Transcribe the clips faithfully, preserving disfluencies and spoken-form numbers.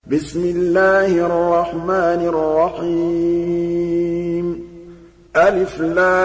بسم الله الرحمن الرحيم ألف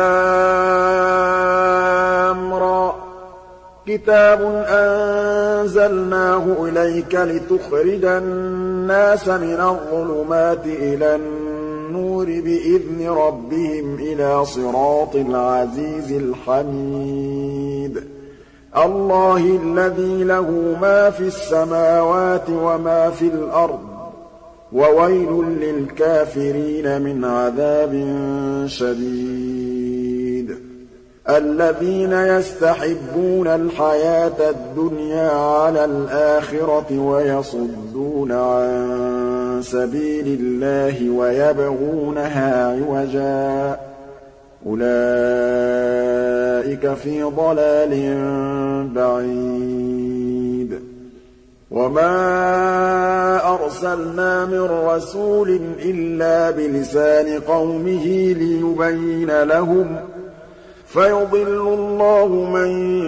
لام را كتاب أنزلناه إليك لتخرج الناس من الظلمات إلى النور بإذن ربهم إلى صراط العزيز الحميد الله الذي له ما في السماوات وما في الأرض وويل للكافرين من عذاب شديد الذين يستحبون الحياة الدنيا على الآخرة ويصدون عن سبيل الله ويبغونها عوجا أولئك في ضلال بعيد وما أرسلنا من رسول إلا بلسان قومه ليبين لهم فيضل الله من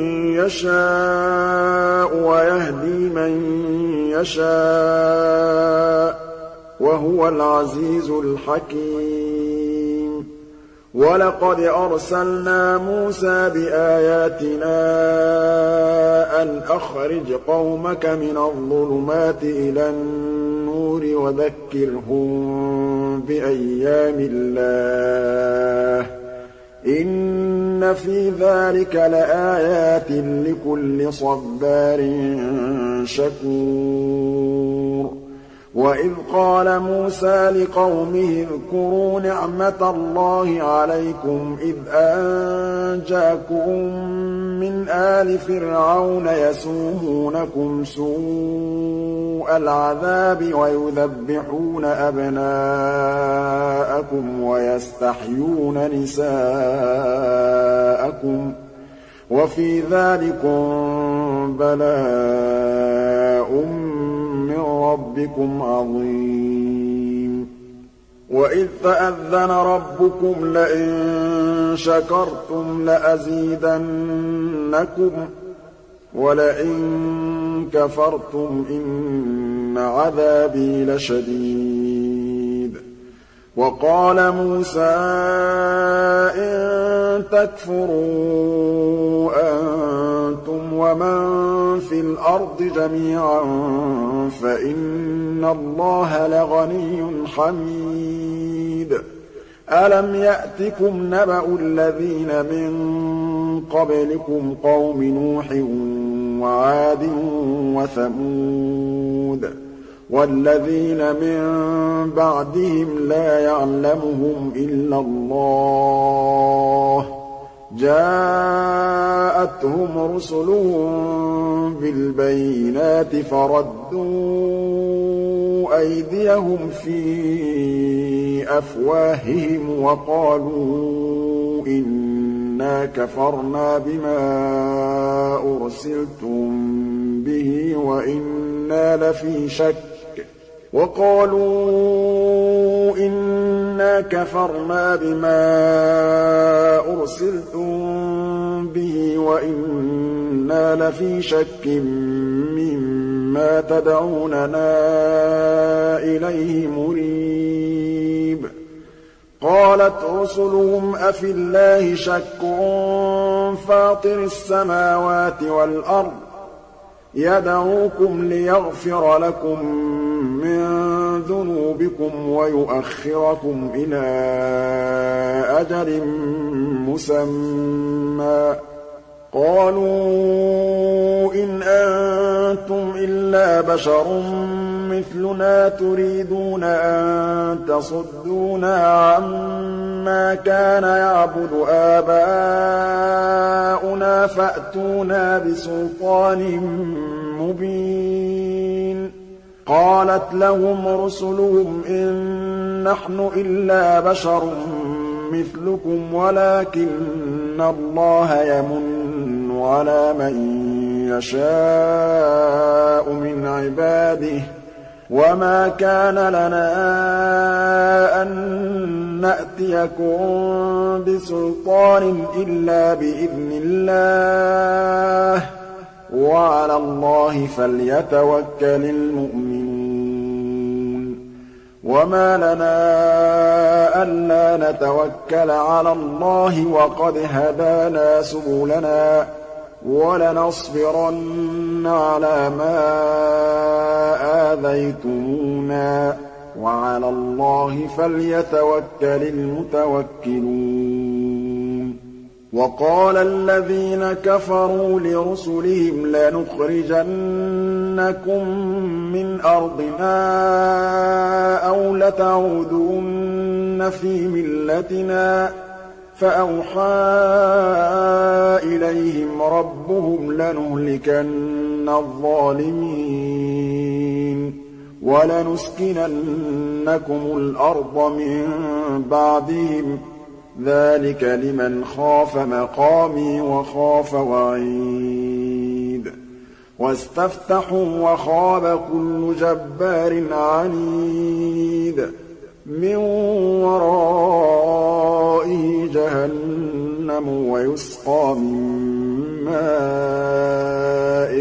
يشاء ويهدي من يشاء وهو العزيز الحكيم ولقد أرسلنا موسى بآياتنا أن أخرج قومك من الظلمات إلى النور وذكرهم بأيام الله إن في ذلك لآيات لكل صبار شكور وإذ قال موسى لقومه اذكروا نعمة الله عليكم إذ أنجاكم من آل فرعون يسومونكم سوء العذاب ويذبحون أبناءكم ويستحيون نساءكم وفي ذلكم بلاء ربكم عظيم وإذ تأذن ربكم لئن شكرتم لأزيدنكم ولئن كفرتم إن عذابي لشديد وقال موسى إن تكفروا أنتم ومن في الأرض جميعا فإن الله لغني حميد ألم يأتكم نبأ الذين من قبلكم قوم نوح وعاد وثمود والذين من بعدهم لا يعلمهم إلا الله جاءتهم رسلهم بالبينات فردوا أيديهم في أفواههم وقالوا إنا كفرنا بما أرسلتم به وإنا لفي شك وقالوا إنا كفرنا بما أرسلتم به وإنا لفي شك مما تدعوننا إليه مريب قالت رسلهم أفي الله شك فاطر السماوات والأرض يدعوكم ليغفر لكم من ذنوبكم ويؤخركم إلى أجل مسمى قالوا إن أنتم إلا بشر مثلنا تريدون أن تصدونا عما كان يعبد آباؤنا فأتونا بسلطان مبين قالت لهم رسلهم إن نحن إلا بشر مثلكم ولكن الله يمن على من يشاء من عباده وما كان لنا أن نأتيكم بسلطان إلا بإذن الله وعلى الله فليتوكل المؤمنون وَمَا لَنَا أَلَّا نَتَوَكَّلَ عَلَى اللَّهِ وَقَدْ هَدَانَا سُبُلَنَا وَلَنَصْبِرَنَّ عَلَىٰ مَا آذَيْتُمُونَا وَعَلَى اللَّهِ فَلْيَتَوَكَّلِ الْمُتَوَكِّلُونَ وَقَالَ الَّذِينَ كَفَرُوا لِرُسُلِهِمْ لَنُخْرِجَنَّكُم مِّنْ أَرْضِنَا أَوْ لَتَعُودُنَّ فِي مِلَّتِنَا فَأَوْحَىٰ إِلَيْهِمْ رَبُّهُمْ لَنُهْلِكَنَّ الظَّالِمِينَ وَلَنُسْكِنَنَّكُمُ الْأَرْضَ مِن بَعْدِهِمْ ۚ ذَٰلِكَ لِمَنْ خَافَ مَقَامِي وَخَافَ وَعِيدِ وَاسْتَفْتَحُوا وَخَابَ كُلُّ جَبَّارٍ عَنِيدٍ مِّن وَرَائِهِ جَهَنَّمُ وَيُسْقَىٰ مِن مَّاءٍ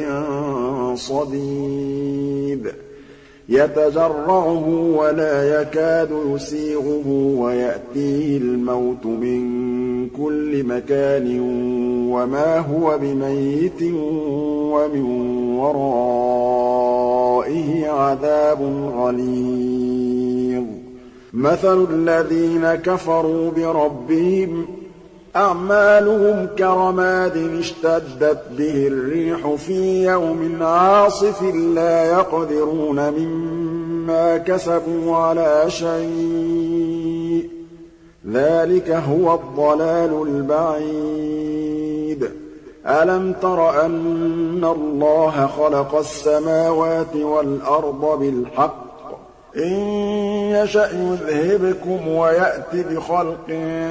صَدِيدٍ يَتَجَرَّعُهُ وَلَا يَكَادُ يُسِيغُهُ وَيَأْتِيهِ الْمَوْتُ مِن كُلِّ مَكَانٍ وَمَا هُوَ بِمَيِّتٍ وَمِن وَرَائِهِ عَذَابٌ غَلِيظٌ مَثَلُ الَّذِينَ كَفَرُوا بِرَبِّهِمْ أَعْمَالُهُمْ كَرَمَادٍ اشْتَدَّتْ بِهِ الرِّيحُ فِي يَوْمٍ عَاصِفٍ لَّا يَقْدِرُونَ مِمَّا كَسَبُوا عَلَىٰ شَيْءٍ ۚ ذَٰلِكَ هُوَ الضَّلَالُ الْبَعِيدُ أَلَمْ تَرَ أَنَّ اللَّهَ خَلَقَ السَّمَاوَاتِ وَالْأَرْضَ بِالْحَقِّ ۚ إِن يَشَأْ يُذْهِبْكُمْ وَيَأْتِ بِخَلْقٍ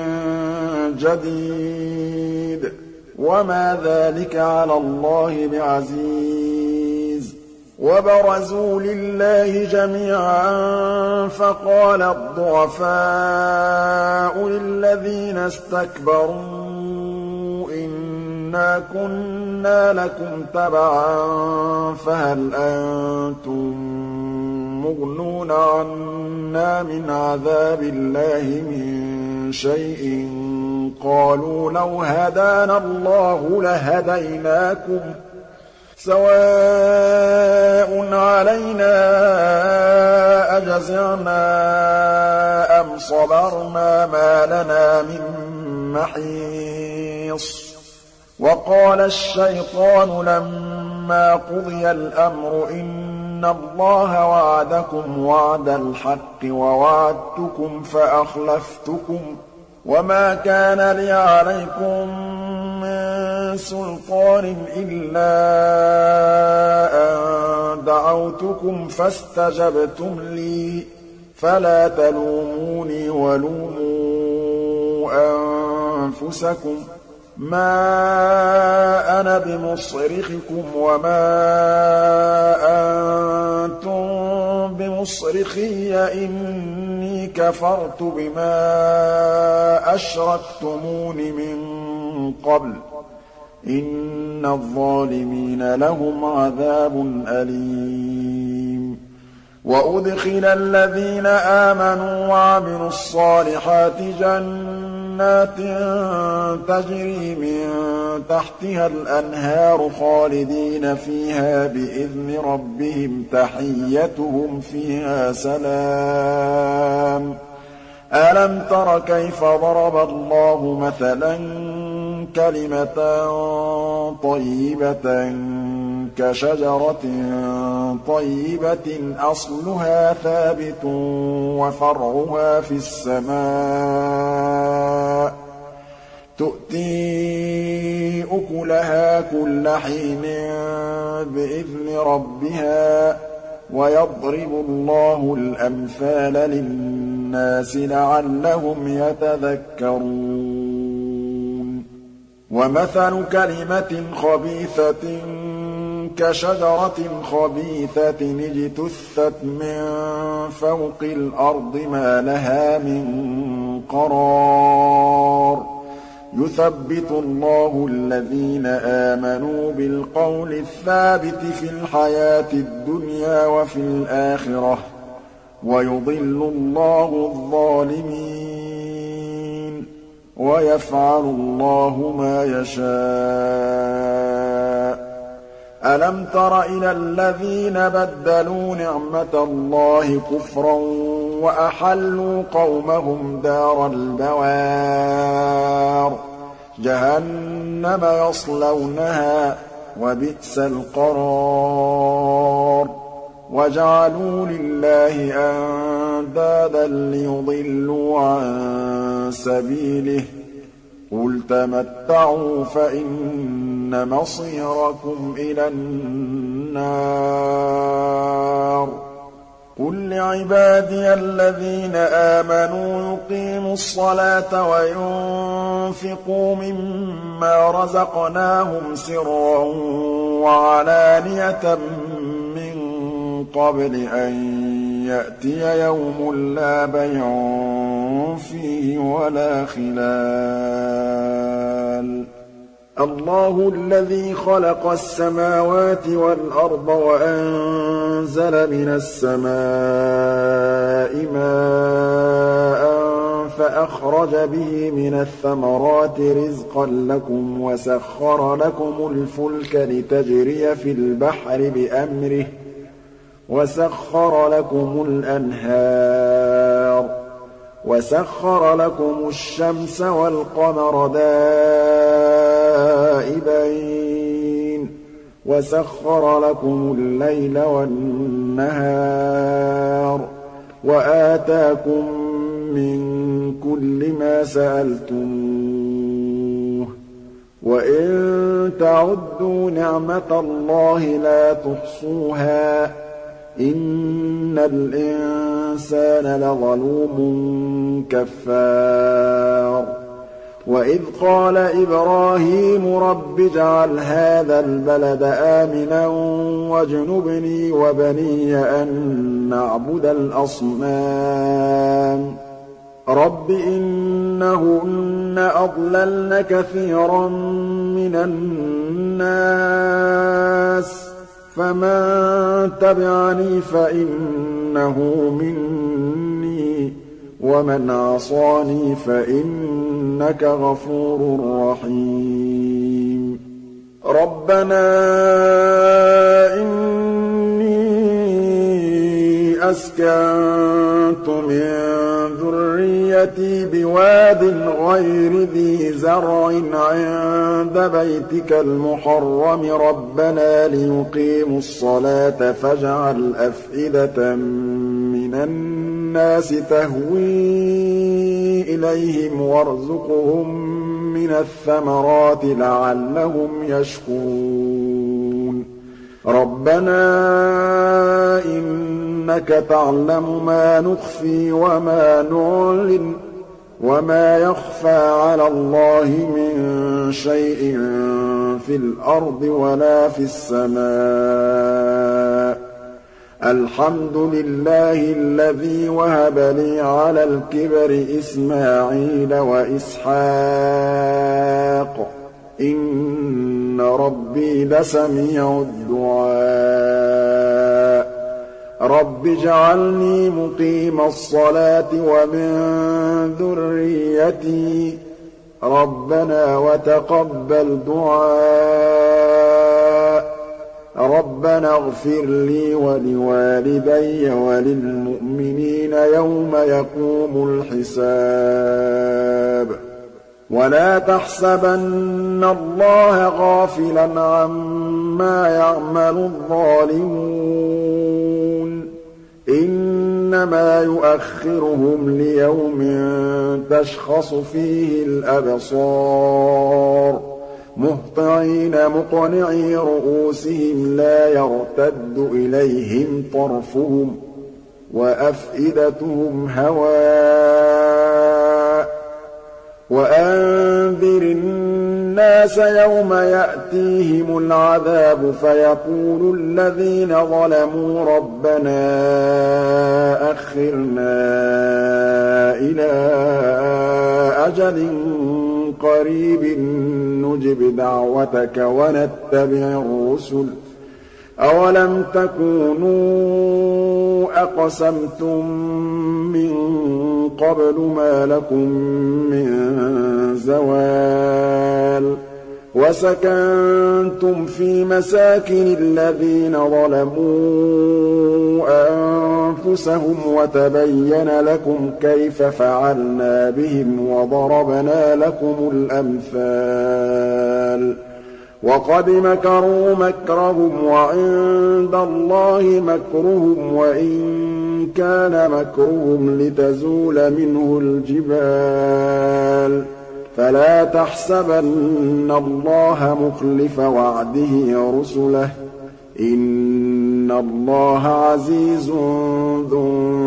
جَدِيدٍ ۚ وَمَا ذَٰلِكَ عَلَى اللَّهِ بِعَزِيزٍ وَبَرَزُوا لِلَّهِ جَمِيعًا فَقَالَ الضُّعَفَاءُ لِلَّذِينَ اسْتَكْبَرُوا إِنَّا كُنَّا لَكُمْ تَبَعًا فَهَلْ أَنتُم مُّغْنُونَ عَنَّا مِنْ عَذَابِ اللَّهِ مِن شَيْءٍ ۖ قَالُوا لَوْ هَدَانَا اللَّهُ لَهَدَيْنَاكُمْ ۖ سَوَاءٌ عَلَيْنَا أَجَزِعْنَا أَمْ صَبَرْنَا مَا لَنَا مِن مَّحِيصٍ وَقَالَ الشَّيْطَانُ لَمَّا قُضِيَ الْأَمْرُ إِنَّ اللَّهَ وَعَدَكُمْ وَعْدَ الْحَقِّ وَوَعَدتُّكُمْ فَأَخْلَفْتُكُمْ ۖ وَمَا كَانَ لِيَ عَلَيْكُم مِّن سُلْطَانٍ إِلَّا أَن دَعَوْتُكُمْ فَاسْتَجَبْتُمْ لِي ۖ فَلَا تَلُومُونِي وَلُومُوا أَنفُسَكُم ۖ مَّا أَنَا بِمُصْرِخِكُمْ وَمَا أَنتُم بِمُصْرِخِيَّ ۖ إِنِّي كَفَرْتُ بِمَا أَشْرَكْتُمُونِ مِن قَبْلُ ۗ إِنَّ الظَّالِمِينَ لَهُمْ عَذَابٌ أَلِيمٌ وَأُدْخِلَ الَّذِينَ آمَنُوا وَعَمِلُوا الصَّالِحَاتِ جَنَّاتٍ تَجْرِي مِن تَحْتِهَا الْأَنْهَارُ خَالِدِينَ فِيهَا بِإِذْنِ رَبِّهِمْ تَحِيَّتُهُمْ فِيهَا سَلَامٌ أَلَمْ تَرَ كَيْفَ ضَرَبَ اللَّهُ مَثَلًا كَلِمَةً طَيِّبَةً كَشَجَرَةٍ طَيِّبَةٍ أَصْلُهَا ثَابِتٌ وَفَرْعُهَا فِي السَّمَاءِ تُؤْتِي أُكُلَهَا كُلَّ حِينٍ بِإِذْنِ رَبِّهَا ۗ وَيَضْرِبُ اللَّهُ الْأَمْثَالَ لِلنَّاسِ لَعَلَّهُمْ يَتَذَكَّرُونَ وَمَثَلُ كَلِمَةٍ خَبِيثَةٍ كَشَجَرَةٍ خَبِيثَةٍ اجْتُثَّتْ مِن فَوْقِ الْأَرْضِ مَا لَهَا مِن قَرَارٍ يُثَبِّتُ اللَّهُ الَّذِينَ آمَنُوا بِالْقَوْلِ الثَّابِتِ فِي الْحَيَاةِ الدُّنْيَا وَفِي الْآخِرَةِ ۖ وَيُضِلُّ اللَّهُ الظَّالِمِينَ وَيَفْعَلُ اللَّهُ مَا يَشَاءُ أَلَمْ تَرَ إِلَى الَّذِينَ بَدَّلُوا نِعْمَةَ اللَّهِ كُفْرًا وَأَحَلُّوا قَوْمَهُمْ دَارَ الْبَوَارِ جَهَنَّمَ يَصْلَوْنَهَا وَبِئْسَ الْقَرَارُ وَجَعَلُوا لِلَّهِ أَندَادًا لِّيُضِلُّوا عَن سَبِيلِهِ قُلْ تَمَتَّعُوا فَإِنَّ مَصِيرَكُمْ إِلَى النَّارِ قُل لِّعِبَادِيَ الَّذِينَ آمَنُوا يُقِيمُوا الصَّلَاةَ وَيُنفِقُوا مِمَّا رَزَقْنَاهُمْ سِرًّا وَعَلَانِيَةً مِّن قَبْلِ أَن يَأْتِيَ يَوْمٌ لَّا بَيْعٌ فِيهِ وَلَا خِلَالٌ اللَّهُ الَّذِي خَلَقَ السَّمَاوَاتِ وَالْأَرْضَ وَأَنزَلَ مِنَ السَّمَاءِ مَاءً فَأَخْرَجَ بِهِ مِنَ الثَّمَرَاتِ رِزْقًا لَّكُمْ وَسَخَّرَ لَكُمُ الْفُلْكَ لِتَجْرِيَ فِي الْبَحْرِ بِأَمْرِهِ وَسَخَّرَ لَكُمُ الْأَنْهَارَ وَسَخَّرَ لَكُمُ الشَّمْسَ وَالْقَمَرَ دَائِبَيْنِ وَسَخَّرَ لَكُمُ اللَّيْلَ وَالنَّهَارَ وَآتَاكُم مِّن كُلِّ مَا سَأَلْتُمُوهُ وَإِن تَعُدُّوا نِعْمَةَ اللَّهِ لَا تُحْصُوهَا ۗ إِنَّ الْإِنسَانَ لَظَلُومٌ كَفَّارٌ وَإِذْ قَالَ إِبْرَاهِيمُ رَبِّ اجْعَلْ هَٰذَا الْبَلَدَ آمِنًا وَاجْنُبْنِي وَبَنِيَّ أَن نَّعْبُدَ الْأَصْنَامَ رَبِّ إِنَّهُنَّ أَضْلَلْنَ كَثِيرًا مِّنَ النَّاسِ فَمَن تَبِعَنِي فَإِنَّهُ مِنِّي وَمَنْ عَصَانِي فَإِنَّكَ غَفُورٌ رَّحِيمٌ رَبَّنَا إِنِّي أَسْكَنتُ مِن ذُرِّيَّتِي بِوَادٍ غَيْرِ ذِي زَرْعٍ عِندَ بَيْتِكَ الْمُحَرَّمِ رَبَّنَا لِيُقِيمُوا الصَّلَاةَ فَاجْعَلْ أَفْئِدَةً مِّنَ النَّاسِ تَهْوِي إِلَيْهِمْ وَارْزُقْهُم مِّنَ الثَّمَرَاتِ لَعَلَّهُمْ يَشْكُرُونَ رَبَّنَا إِنَّكَ تَعْلَمُ مَا نُخْفِي وَمَا نُعْلِنُ وَمَا يَخْفَىٰ عَلَى اللَّهِ مِن شَيْءٍ فِي الْأَرْضِ وَلَا فِي السَّمَاءِ الْحَمْدُ لِلَّهِ الَّذِي وَهَبَ لِي عَلَى الْكِبَرِ إِسْمَاعِيلَ وَإِسْحَاقَ إِنَّ رَبِّي لَسَمِيعُ الدُّعَاءِ رَبِّ اجْعَلْنِي مُقِيمَ الصَّلَاةِ وَمِن ذُرِّيَّتِي رَبَّنَا وَتَقَبَّلْ دُعَاءِ رَبَّنَا اغْفِرْ لِي وَلِوَالِدَيَّ وَلِلْمُؤْمِنِينَ يَوْمَ يَقُومُ الْحِسَابُ وَلَا تَحْسَبَنَّ اللَّهَ غَافِلًا عَمَّا يَعْمَلُ الظَّالِمُونَ إِنَّمَا يُؤَخِّرُهُمْ لِيَوْمٍ تَشْخَصُ فِيهِ الْأَبْصَارُ مُهْطِعِينَ مُقْنِعِي رُءُوسِهِمْ لَا يَرْتَدُّ إِلَيْهِمْ طَرْفُهُمْ وَأَفْئِدَتُهُمْ هَوَاءٌ وَأَنذِرِ النَّاسَ يَوْمَ يَأْتِيهِمُ الْعَذَابُ فَيَقُولُ الَّذِينَ ظَلَمُوا رَبَّنَا أَخِّرْنَا إِلَىٰ أَجَلٍ قَرِيبٍ نُّجِبْ دَعْوَتَكَ وَنَتَّبِعِ الرُّسُلَ أَوَلَمْ تَكُونُوا أَقْسَمْتُم مِّن قَبْلُ مَا لَكُم مِّن زَوَالٍ وَسَكَنتُمْ فِي مَسَاكِنِ الَّذِينَ ظَلَمُوا أَنفُسَهُمْ وَتَبَيَّنَ لَكُمْ كَيْفَ فَعَلْنَا بِهِمْ وَضَرَبْنَا لَكُمُ الْأَمْثَالَ وَقَدْ مَكَرُوا مَكْرَهُمْ وَعِندَ اللَّهِ مَكْرُهُمْ وَإِن كَانَ مَكْرُهُمْ لِتَزُولَ مِنْهُ الْجِبَالُ فَلَا تَحْسَبَنَّ اللَّهَ مُخْلِفَ وَعْدِهِ رُسُلَهُ ۗ إِنَّ اللَّهَ عَزِيزٌ ذُو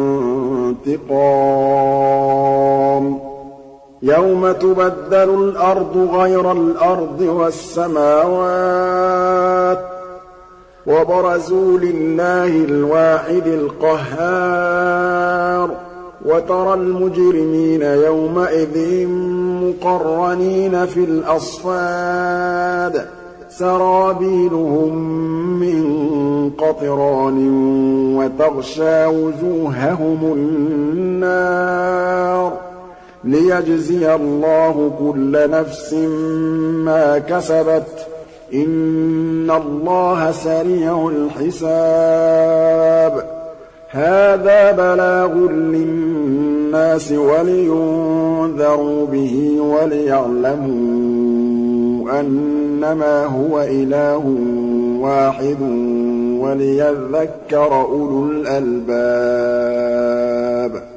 انتِقَامٍ يَوْمَ تُبَدَّلُ الْأَرْضُ غَيْرَ الْأَرْضِ وَالسَّمَاوَاتُ وَبَرَزُوا لِلَّهِ الْوَاحِدِ الْقَهَّارِ وَتَرَى الْمُجْرِمِينَ يَوْمَئِذٍ مُّقَرَّنِينَ فِي الْأَصْفَادِ سَرَابِيلُهُم مِّن قَطِرَانٍ وَتَغْشَىٰ وُجُوهَهُمُ النَّارُ لِيَجْزِيَ اللَّهُ كُلَّ نَفْسٍ مَّا كَسَبَتْ ۚ إِنَّ اللَّهَ سَرِيعُ الْحِسَابِ هَٰذَا بَلَاغٌ لِّلنَّاسِ وَلِيُنذَرُوا بِهِ وَلِيَعْلَمُوا أَنَّمَا هُوَ إِلَٰهٌ وَاحِدٌ وَلِيَذَّكَّرَ أُولُو الْأَلْبَابِ